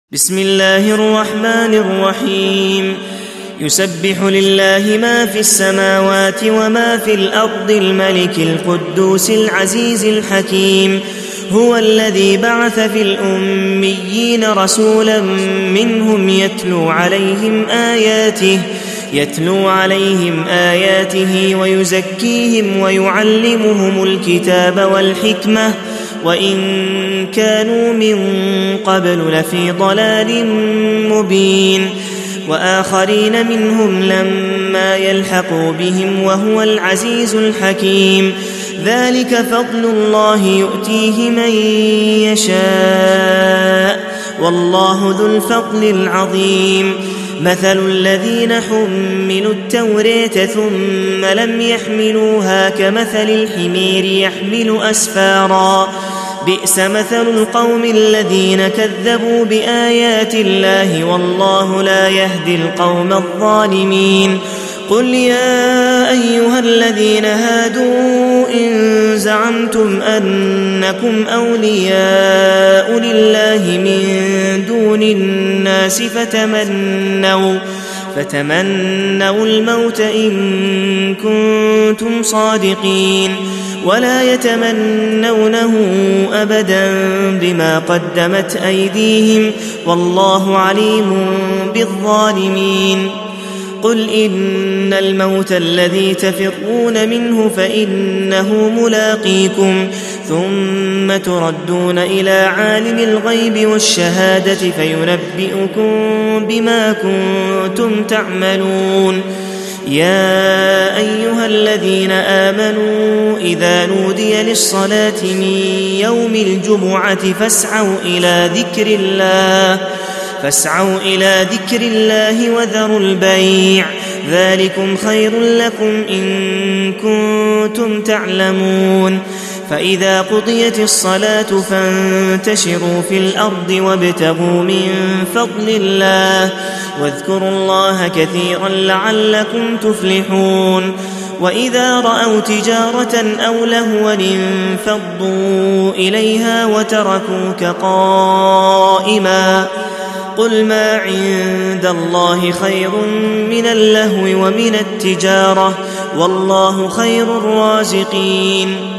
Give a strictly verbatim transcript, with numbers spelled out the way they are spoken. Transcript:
بسم الله الرحمن الرحيم يسبح لله ما في السماوات وما في الأرض الملك القدوس العزيز الحكيم هو الذي بعث في الأميين رسولا منهم يتلو عليهم آياته يتلو عليهم آياته ويزكيهم ويعلمهم الكتاب والحكمة وإن كانوا من قبل لفي ضلال مبين وآخرين منهم لما يلحقوا بهم وهو العزيز الحكيم ذلك فضل الله يؤتيه من يشاء والله ذو الفضل العظيم مثل الذين حملوا التوراة ثم لم يحملوها كمثل الحمير يحمل أسفارا بئس مثل القوم الذين كذبوا بآيات الله والله لا يهدي القوم الظالمين قل يا أيها الذين هادوا إن زعمتم أنكم أولياء لله من دون الناس فتمنوا فتمنوا الموت إن كنتم صادقين ولا يتمنونه أبدا بما قدمت أيديهم والله عليم بالظالمين قل إن الموت الذي تفرون منه فإنه ملاقيكم ثم تردون إلى عالم الغيب والشهادة فينبئكم بما كنتم تعملون يا أيها الذين آمنوا إذا نودي للصلاة من يوم الجمعة فاسعوا إلى ذكر الله فاسعوا إلى ذكر الله وذروا البيع ذلكم خير لكم إن كنتم تعلمون فإذا قضيت الصلاة فانتشروا في الأرض وابتغوا من فضل الله واذكروا الله كثيرا لعلكم تفلحون وإذا رأوا تجارة أو لهوا انفضوا إليها وتركوك قائما قل ما عند الله خير من اللهو ومن التجارة والله خير الرازقين